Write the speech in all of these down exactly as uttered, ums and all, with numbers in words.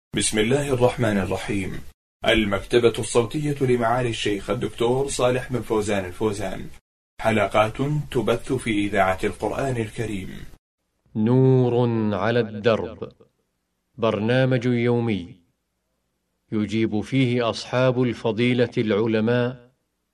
بسم الله الرحمن الرحيم. المكتبة الصوتية لمعالي الشيخ الدكتور صالح بن فوزان الفوزان، حلقات تبث في إذاعة القرآن الكريم. نور على الدرب، برنامج يومي يجيب فيه أصحاب الفضيلة العلماء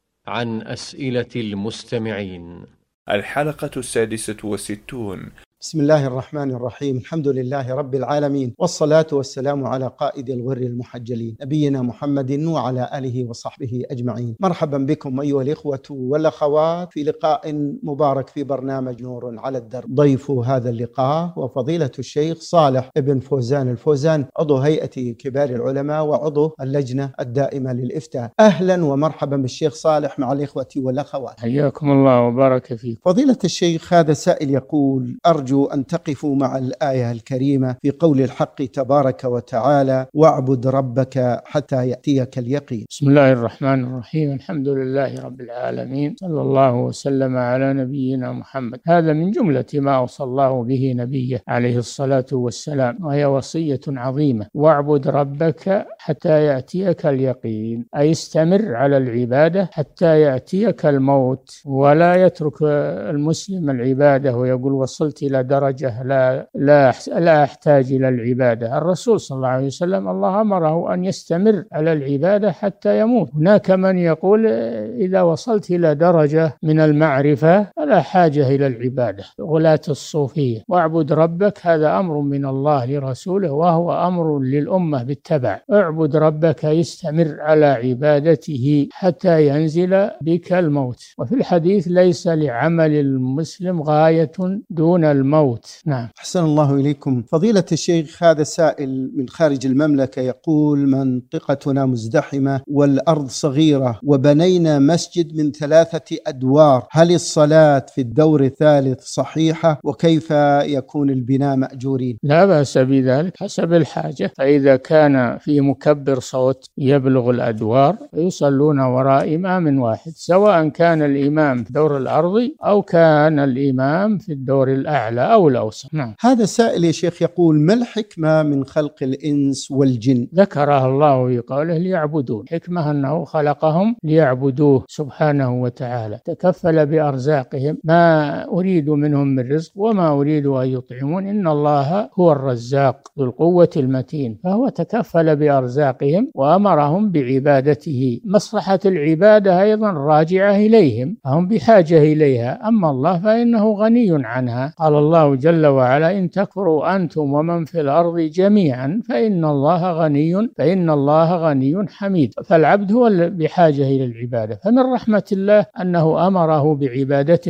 عن أسئلة المستمعين. الحلقة السادسة والستون. بسم الله الرحمن الرحيم. الحمد لله رب العالمين، والصلاة والسلام على قائد الغر المحجلين نبينا محمد وعلى آله وصحبه أجمعين. مرحبا بكم أيها الإخوة والأخوات في لقاء مبارك في برنامج نور على الدرب. ضيف هذا اللقاء وفضيلة الشيخ صالح بن فوزان الفوزان، عضو هيئة كبار العلماء وعضو اللجنة الدائمة للإفتاء. أهلا ومرحبا بالشيخ صالح مع الإخوة والأخوات. حياكم الله وبارك فيك. فضيلة الشيخ، هذا سائل يقول: أرجو أن تقفوا مع الآية الكريمة في قول الحق تبارك وتعالى: واعبد ربك حتى يأتيك اليقين. بسم الله الرحمن الرحيم. الحمد لله رب العالمين، صلى الله وسلم على نبينا محمد. هذا من جملة ما أوصى الله به نبيه عليه الصلاة والسلام، وهي وصية عظيمة: واعبد ربك حتى يأتيك اليقين، أي استمر على العبادة حتى يأتيك الموت، ولا يترك المسلم العبادة ويقول وصلت إلى درجة لا لا لا أحتاج إلى العبادة. الرسول صلى الله عليه وسلم الله أمره أن يستمر على العبادة حتى يموت. هناك من يقول إذا وصلت إلى درجة من المعرفة فلا حاجة إلى العبادة، غلاة الصوفية. واعبد ربك، هذا أمر من الله لرسوله، وهو أمر للأمة بالتبع. اعبد ربك، يستمر على عبادته حتى ينزل بك الموت. وفي الحديث: ليس لعمل المسلم غاية دون الموت. نعم. أحسن الله إليكم. فضيلة الشيخ، هذا سائل من خارج المملكة يقول: منطقتنا مزدحمة والأرض صغيرة وبنينا مسجد من ثلاثة أدوار، هل الصلاة في الدور الثالث صحيحة؟ وكيف يكون البناء مأجورين؟ لا بأس بذلك حسب الحاجة، فإذا كان في مكبر صوت يبلغ الأدوار يصلون وراء إمام واحد، سواء كان الإمام في الدور الأرضي أو كان الإمام في الدور الأعلى أو الأوسط. نعم. هذا سائل يا شيخ يقول: ما الحكمة من خلق الإنس والجن؟ ذكرها الله في قوله: ليعبدون. حكمة أنه خلقهم ليعبدوه سبحانه وتعالى، تكفل بأرزاقهم، ما أريد منهم من رزق وما أريد أن يطعمون، إن الله هو الرزاق ذو القوة المتين، فهو تكفل بأرزاقهم وأمرهم بعبادته. مصلحة العبادة أيضا راجعة إليهم، فهم بحاجة إليها، أما الله فإنه غني عنها. قال الله جل وعلا: إن تكفروا أنتم ومن في الأرض جميعا فإن الله غني فإن الله غني حميد. فالعبد هو بحاجة إلى العبادة، فمن رحمة الله أنه أمره بعبادته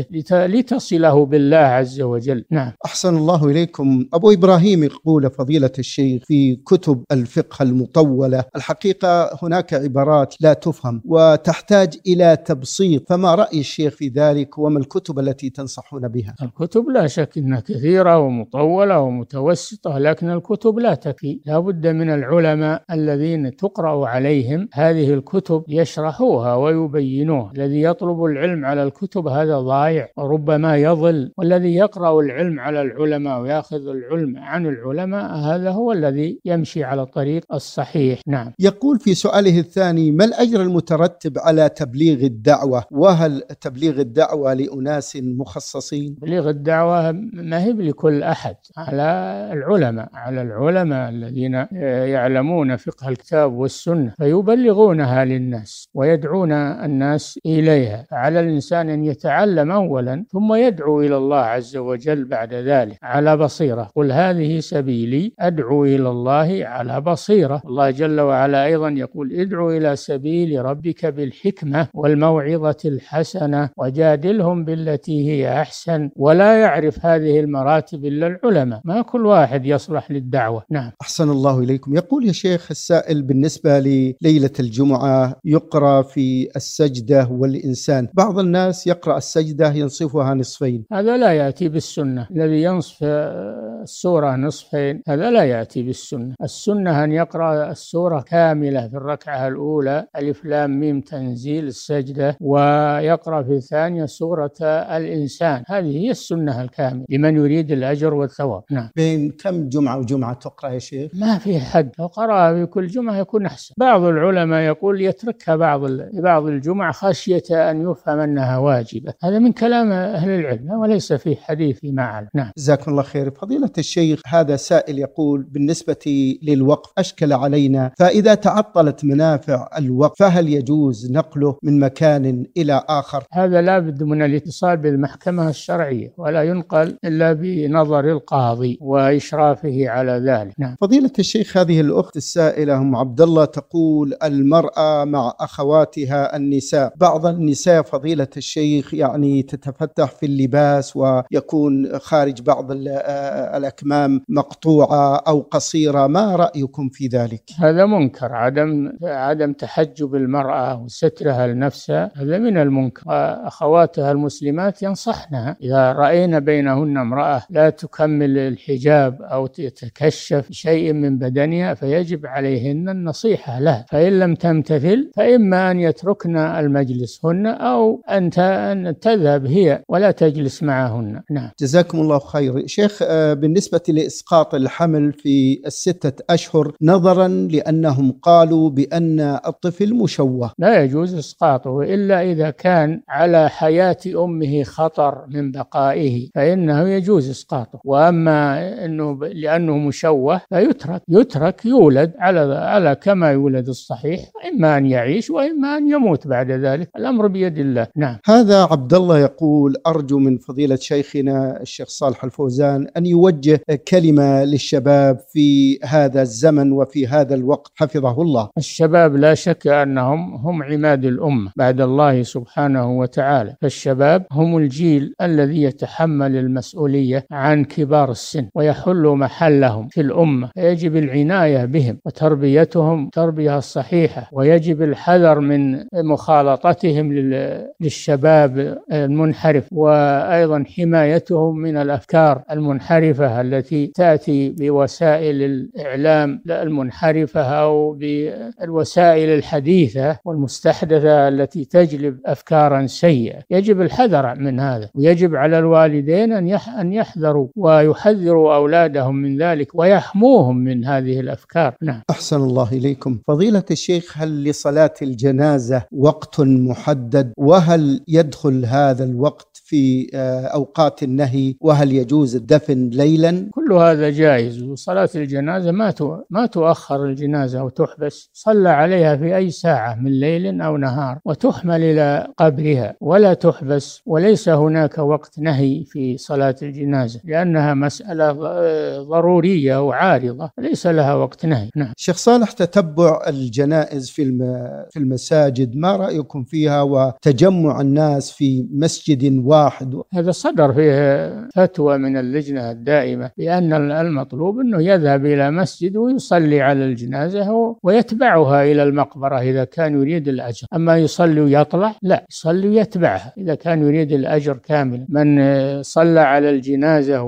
لتصله بالله عز وجل. نعم. أحسن الله إليكم. أبو إبراهيم يقول: فضيلة الشيخ، في كتب الفقه المطولة الحقيقة هناك عبارات لا تفهم وتحتاج إلى تبسيط، فما رأي الشيخ في ذلك؟ وما الكتب التي تنصحون بها؟ الكتب لا شك أنها كثيرة ومطولة ومتوسطة، لكن الكتب لا تكفي، لا بد من العلماء الذين تقرأ عليهم هذه الكتب يشرحوها ويبينوها. الذي يطلب العلم على الكتب هذا ضايع وربما يضل، والذي يقرأ العلم على العلماء ويأخذ العلم عن العلماء هذا هو الذي يمشي على الطريق الصحيح. نعم. يقول في سؤاله الثاني: ما الأجر المترتب على تبليغ الدعوة؟ وهل تبليغ الدعوة لأناس مخصصين؟ تبليغ الدعوة ما هي لكل أحد، على العلماء على العلماء الذين يعلمون فقه الكتاب والسنة فيبلغونها للناس ويدعون الناس إليها. على الإنسان أن يتعلم أولا ثم يدعو إلى الله عز وجل بعد ذلك على بصيرة. قل هذه سبيلي أدعو إلى الله على بصيرة. الله جل وعلا أيضا يقول: ادعو إلى سبيل ربك بالحكمة والموعظة الحسنة وجادلهم بالتي هي أحسن. ولا يعرف هذه المراتب إلا العلماء، ما كل واحد يصلح للدعوة. نعم. أحسن الله إليكم. يقول يا شيخ السائل: بالنسبة لليلة الجمعة يقرأ في السجدة والإنسان، بعض الناس يقرأ السجدة ينصفها نصفين، هذا لا يأتي بالسنة. الذي ينصف السورة نصفين هذا لا يأتي بالسنة. السنة أن يقرأ السورة كاملة في الركعة الأولى ألف لام ميم تنزيل السجدة، ويقرأ في الثانية سورة الإنسان. هذه هي السنة الكاملة لمن يريد الأجر والثواب. نعم. بين كم جمعة وجمعة تقرأ يا شيخ؟ ما في حد، لو قرأها في كل جمعة يكون أحسن. بعض العلماء يقول يتركها بعض بعض الجمعة خشية أن يفهم أنها واجبة. هذا من كلام أهل العلم وليس في حديث فيما أعلم. نعم. جزاكم الله خير. فضيلة الشيخ، هذا سائل يقول بالنسبة للوقف أشكل علينا، فإذا تعطلت منافع الوقف فهل يجوز نقله من مكان إلى آخر؟ هذا لا بد من الاتصال بالمحكمة الشرعية، ولا ينقل إلا بنظر القاضي وإشرافه على ذلك. نعم. فضيلة الشيخ، هذه الأخت السائلة أم عبد الله تقول المرأة مع أخواتها النساء، بعض النساء فضيلة الشيخ يعني تتفتح في اللباس ويكون خارج بعض الأكمام مقطوعة أو قصيرة، ما رأيكم في ذلك؟ هذا منكر. عدم عدم تحجب المرأة وسترها لنفسها هذا من المنكر. أخواتها المسلمات ينصحنها إذا رأينا بينهن امرأة لا تكمل الحجاب أو تتكشف شيء من بدنها فيجب عليهن النصيحة لها، فإن لم تمتثل فإما أن يتركن المجلس هن أو أن تذهب هي ولا تجلس معهن. نعم. جزاكم الله خير. شيخ، بالنسبة لإسقاط الحمل في الستة أشهر نظرا لأنهم قالوا بأن الطفل مشوه، لا يجوز إسقاطه إلا إذا كان على حياة أمه خطر من بقائه فإنه يجوز إسقاطه، وأما أنه لأنه مشوه فيترك يترك يولد على على كما يولد الصحيح، إما أن يعيش وإما أن يموت بعد ذلك، الأمر بيد الله. نعم. هذا عبد الله يقول أرجو من فضيلة شيخنا الشيخ صالح الفوزان أن يوجه كلمة للشباب في هذا الزمن وفي هذا الوقت حفظه الله. الشباب لا شك أنهم هم عماد الأمة بعد الله سبحانه وتعالى، فالشباب هم الجيل الذي يتحمل المسؤولية عن كبار السن ويحل محلهم في الأمة، يجب العناية بهم وتربيتهم تربية صحيحة، ويجب الحذر من مخالطتهم للشباب المنحرف، وأيضا حمايتهم من الأفكار المنحرفة التي تأتي بوسائل الإعلام المنحرفة أو بالوسائل الحديثة والمستحدثة التي تجلب أفكارا سيئة. يجب الحذر من هذا، ويجب على الوالدين أن يحذروا ويحذروا أولادهم من ذلك ويحموهم من هذه الأفكار. نعم. أحسن الله إليكم. فضيلة الشيخ، هل لصلاة الجنازة وقت محدد؟ وهل يدخل هذا الوقت في أوقات النهي؟ وهل يجوز الدفن ليلا؟ كل هذا جائز. وصلاة الجنازة ما ما تؤخر الجنازة وتحبس، صلى عليها في أي ساعة من ليل أو نهار وتحمل إلى قبرها ولا تحبس، وليس هناك وقت نهي في صلاة الجنازة لأنها مسألة ضرورية وعارضة ليس لها وقت نهي. نعم. شيخ صالح، تتبع الجنائز في في المساجد ما رأيكم فيها، وتجمع الناس في مسجد واحد؟ هذا صدر فيه فتوى من اللجنة الدائمة بأن المطلوب أنه يذهب إلى مسجد ويصلي على الجنازة ويتبعها إلى المقبرة إذا كان يريد الأجر. أما يصلي ويطلع، لا، يصلي ويتبعها إذا كان يريد الأجر كاملا. من صلى على الجنازة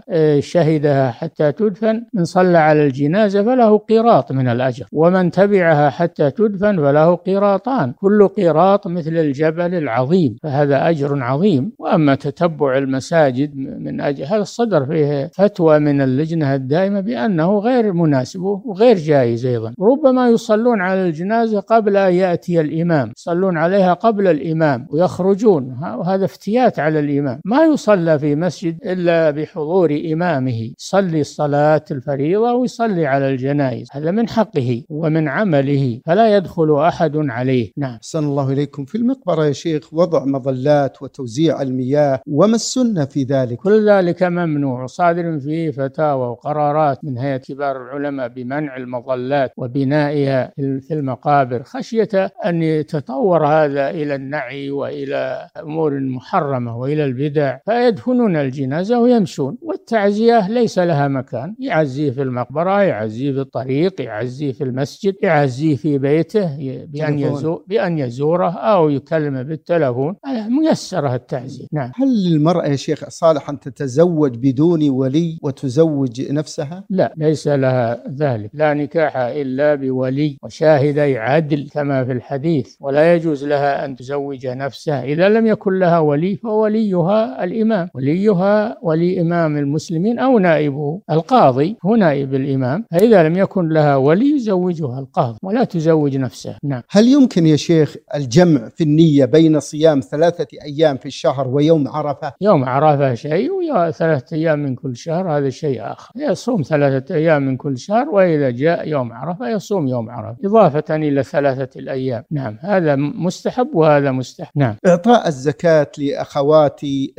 وشهدها حتى تدفن، من صلى على الجنازة فله قيراط من الأجر، ومن تبعها حتى تدفن فله قيراطان، كل قيراط مثل الجبل العظيم، فهذا أجر عظيم. وأما تتبع المساجد من أجل هذا الصدر فيه فتوى من اللجنة الدائمة بأنه غير مناسب وغير جائز أيضا. ربما يصلون على الجنازة قبل أن يأتي الإمام، يصلون عليها قبل الإمام ويخرجون، وهذا افتيات على الإمام. ما يصلى في مسجد إلا بحضور إمامه، يصلي الصلاة الفريضة ويصلي على الجنائز، هذا من حقه ومن عمله فلا يدخل أحد عليه. نعم. أحسن الله إليكم. في المقبرة يا شيخ وضع مظلات وتوزيع المياه، وما السنة في ذلك؟ كل ذلك ممنوع، صادر فيه فتاوى وقرارات من هيئة كبار العلماء بمنع المظلات وبنائها في المقابر، خشية أن يتطور هذا إلى النعي وإلى أمور محرمة وإلى البدع، فيدفنون الجنازة ويمشون، والتعزية ليس لها مكان، يعزيه في المقبرة، يعزيه في الطريق، يعزيه في المسجد، يعزيه في بيته بأن, يزور بأن يزوره أو يكلمه بالتلفون، ميسرة التعزية. نعم. هل للمرأة يا شيخ صالح أن تتزوج بدون ولي وتزوج نفسها؟ لا، ليس لها ذلك، لا نكاح نكاح إلا بولي وشاهدي عدل كما في الحديث، ولا يجوز لها أن تزوج نفسها إذا لم يكن لها ولي، فوليها الإمام، وليها ولي إمام المسلمين أو نائبه القاضي، هو نائب الإمام. فإذا لم يكن لها ولي يزوجها القاضي ولا تزوج نفسها. نعم. هل يمكن يا شيخ الجمع في النية بين صيام ثلاثة أيام في الشهر ويوم عرفة؟ يوم عرفة شيء وثلاثة أيام من كل شهر هذا شيء آخر. يصوم ثلاثة أيام من كل شهر، وإذا جاء يوم عرفة يصوم يوم عرفة إضافة إلى ثلاثة الأيام. نعم، هذا مستحب وهذا مستحب. نعم. إعطاء الزكاة لأخواتي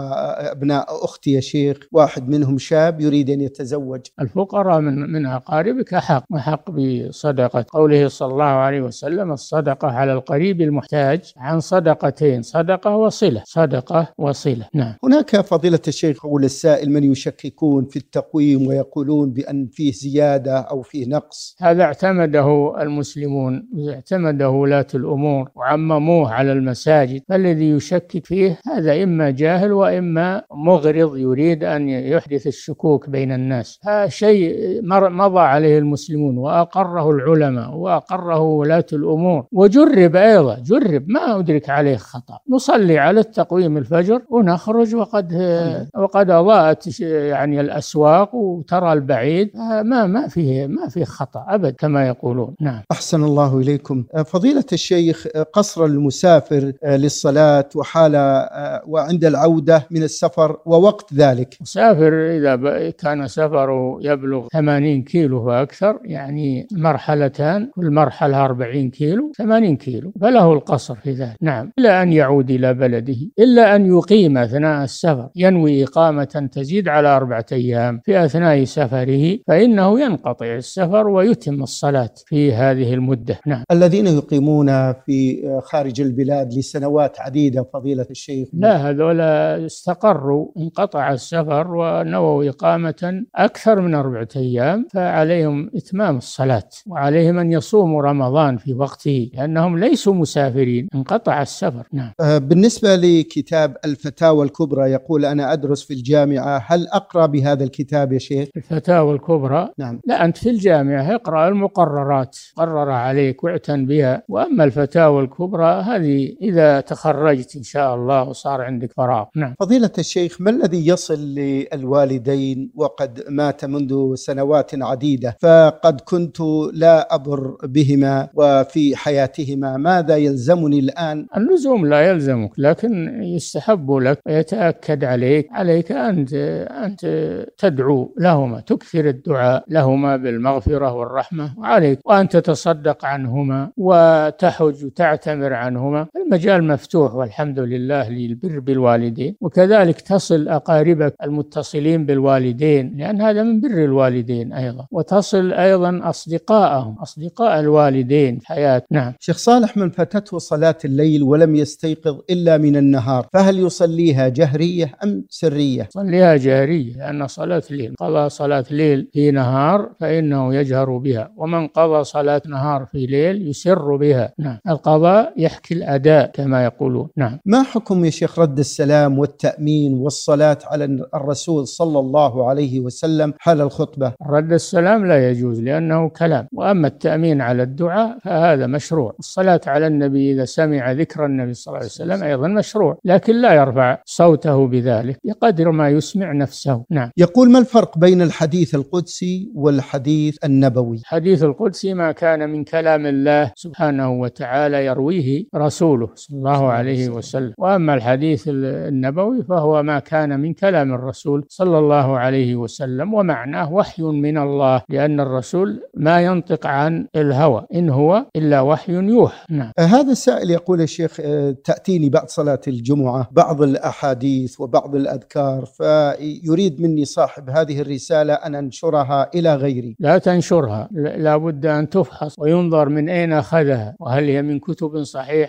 وأبناء أختي يا شيخ، واحد منهم شاب يريد أن يتزوج. الفقراء من من أقاربك حق وحق بصدقة، قوله صلى الله عليه وسلم: الصدقة على القريب المحتاج عن صدقتين، صدقة وصلة، صدقة وصلة. نعم. هناك فضيلة الشيخ يقول السائل من يشككون في التقويم ويقولون بأن فيه زيادة أو فيه نقص. هذا اعتمده المسلمون، اعتمده ولاة الأمور وعمموه على المساجد، فالذي يشكك فيه هذا إما جاهل وإما مغرض يريد أن يحدث الشكوك بين الناس. هذا شيء مضى عليه المسلمون وأقره العلماء وأقره ولاة الأمور، وجرب أيضا، جرب ما أدرك عليه خطأ. نصلي على التقويم الفجر ونخرج وقد وقد أضاءت يعني الأسواق وترى البعيد، ما ما فيه ما فيه خطأ أبد كما يقولون. نعم. أحسن الله إليكم. فضيلة الشيخ، قصر المسافر للصلاة وحال وعند العودة من السفر ووقت ذلك. مسافر إذا كان سفره يبلغ ثمانين كيلو فأكثر، يعني مرحلتان، كل مرحلة أربعين كيلو، ثمانين كيلو، فله القصر في ذلك. نعم، إلا أن يعود إلى بلده، إلا أن يقيم أثناء السفر، ينوي إقامة تزيد على أربعة أيام في أثناء سفره، فإنه ينقطع السفر ويتم الصلاة في هذه المدة. نعم. الذين يقيمون في خارج البلاد لسنوات عديدة فضيلة الشيخ، لا، هذولا استقروا، انقطع السفر ونووا إقامة أكثر من أربعة أيام، فعليهم إتمام الصلاة، وعليهم أن يصوموا رمضان في وقته لأنهم ليسوا مسافرين، انقطع السفر. نعم. بالنسبة لكتاب الفتاوى الكبرى، يقول أنا أدرس في الجامعة، هل أقرأ بهذا الكتاب يا شيخ؟ الفتاوى الكبرى؟ نعم. لا، أنت في الجامعة اقرأ المقررات، قرر عليك واعتن بها، وأما الفتاوى الكبرى هذه إذا تخرجت إن شاء الله وصار عندك فراغ. نعم. فضيلة الشيخ، ما الذي يصل للوالدين وقد مات منذ سنوات عديدة، فقد كنت لا أبر بهما وفي حياتهما، ماذا يلزمني الآن؟ اللزوم لا يلزمك، لكن يستحب لك ويتأكد عليك عليك أنت أنت تدعو لهما، تكثر الدعاء لهما بالمغفرة والرحمة، وعليك وأن تتصدق عنهما وتحج وتعتمر عنهما. المجال مفتوح والحمد لله للبر بالوالدين، وكذلك تصل أقاربك المتصلين بالوالدين، لأن هذا من بر الوالدين أيضا، وتصل أيضا أصدقائهم، أصدقاء الوالدين في حياة. نعم. شيخ صالح، من فاتته صلاة الليل ولم يستيقظ إلا من النهار، فهل يصليها جهرية أم سرية؟ صليها جهرية، لأن صلاة الليل قضى صلاة ليل في نهار فإنه يجهر بها، ومن قضى صلاة نهار في ليل يسر بها. نعم. القضاء يحكي الأداء كما يقولون. نعم. ما حكم يا شيخ رد السلام والتأمين والصلاة على الرسول صلى الله عليه وسلم حال الخطبة؟ رد السلام لا يجوز لأنه كلام، وأما التأمين على الدعاء فهذا مشروع. الصلاة على النبي إذا سمع ذكر النبي صلى الله عليه وسلم أيضا مشروع، لكن لا يرفع صوته بذلك بقدر ما يسمع نفسه. نعم. يقول: ما الفرق بين الحديث القدسي والحديث النبوي؟ الحديث القدسي ما كان من كلام الله سبحانه وتعالى يرويه رسوله صلى الله عليه وسلم، وأما الحديث النبوي فهو ما كان من كلام الرسول صلى الله عليه وسلم، ومعناه وحي من الله، لأن الرسول ما ينطق عن الهوى، إن هو إلا وحي يوحى. نعم. هذا السائل يقول: يا شيخ، تأتيني بعد صلاة الجمعة بعض الأحاديث وبعض الأذكار، فيريد مني صاحب هذه الرسالة أن أنشرها إلى غيري. لا تنشرها، لا بد أن تفحص وينظر من أين أخذها، وهل هي من كتب صحيحة أو لا.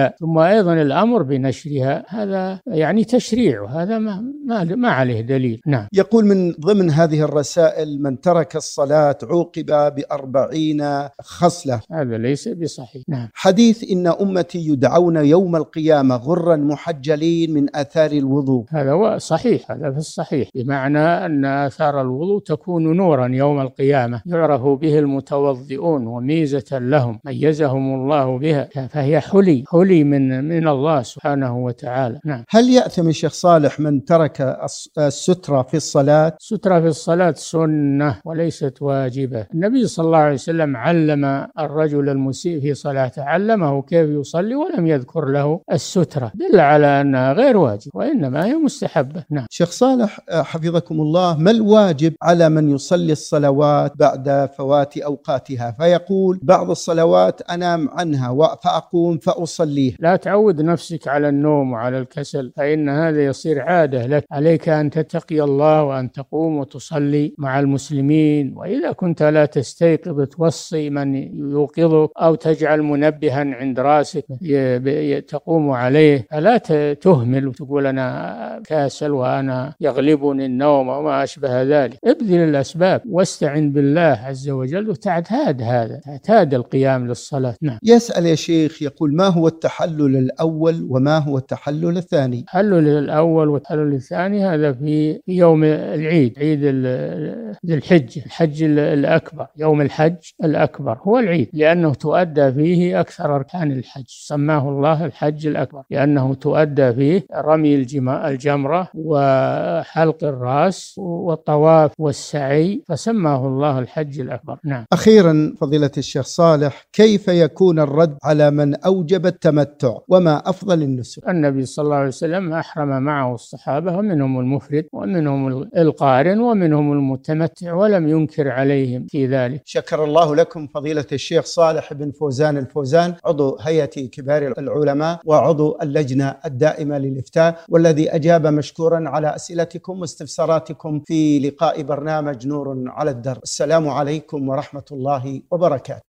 الأداء، ثم أيضا الأمر بنشرها، هذا يعني تشريع، وهذا ما, ما, ما عليه دليل. نعم. يقول من ضمن هذه الرسائل: من ترك الصلاة عوقب بأربعين خصلة. هذا ليس بصحيح. نعم. حديث: إن أمتي يدعون يوم القيامة غرا محجلين من آثار الوضوء. هذا هو صحيح، هذا في الصحيح، بمعنى أن آثار الوضوء تكون نورا يوم القيامة يعرف به المتوضئون، وميزة لهم ميزهم الله بها، فهي حلي حلي من من الله سبحانه وتعالى. نعم. هل يأثم الشيخ صالح من ترك السترة في الصلاة؟ السترة في الصلاة سنة وليست واجبة. النبي صلى الله عليه وسلم علم الرجل المسيء في صلاته، علمه كيف يصلي ولم يذكر له السترة، دل على أنها غير واجب وإنما هي مستحبة. نعم. شيخ صالح حفظكم الله، ما الواجب على من يصلي الصلوات بعد فوات أوقاتها؟ فيقول: بعض الصلوات أنام عنها فأقوم فأصليها. لا تعود نفسك على النوم وعلى الكسل، فإن هذا يصير عادة لك. عليك أن تتقي الله وأن تقوم وتصلي مع المسلمين، وإذا كنت لا تستيقظ توصي من يوقظك أو تجعل منبها عند راسك تقوم عليه، فلا تهمل وتقول أنا كاسل وأنا يغلبني النوم وما أشبه ذلك. ابذل الأسباب واستعن بالله عز وجل وتعتاد هذا، تعتاد القيام للصلاة. نعم. يسأل يا شيخ، يقول: ما هو التحلل الأول وما هو التحلل الثاني؟ التحلل الأول والتحلل الثاني هذا في يوم العيد، عيد ذي الحج، الحج الأكبر، يوم الحج الأكبر هو العيد، لأنه تؤدى فيه أكثر أركان الحج، سماه الله الحج الأكبر لأنه تؤدى فيه رمي الجمرة وحلق الرأس والطواف والسعي، فسماه الله الحج الأكبر. نعم. أخيرا فضيلة الشيخ صالح، كيف يكون الرد على من أوجب التمتع، وما أفضل النسك؟ النبي صلى الله عليه وسلم أحرم معه الصحابة، ومنهم المفرد ومنهم القارن ومنهم المتمتع، ولم ينكر عليهم في ذلك. شكر الله لكم فضيلة الشيخ صالح بن فوزان الفوزان، عضو هيئة كبار العلماء وعضو اللجنة الدائمة للإفتاء، والذي أجاب مشكورا على أسئلتكم واستفساراتكم في لقاء برنامج نور على الدرب. السلام عليكم ورحمة الله وبركاته.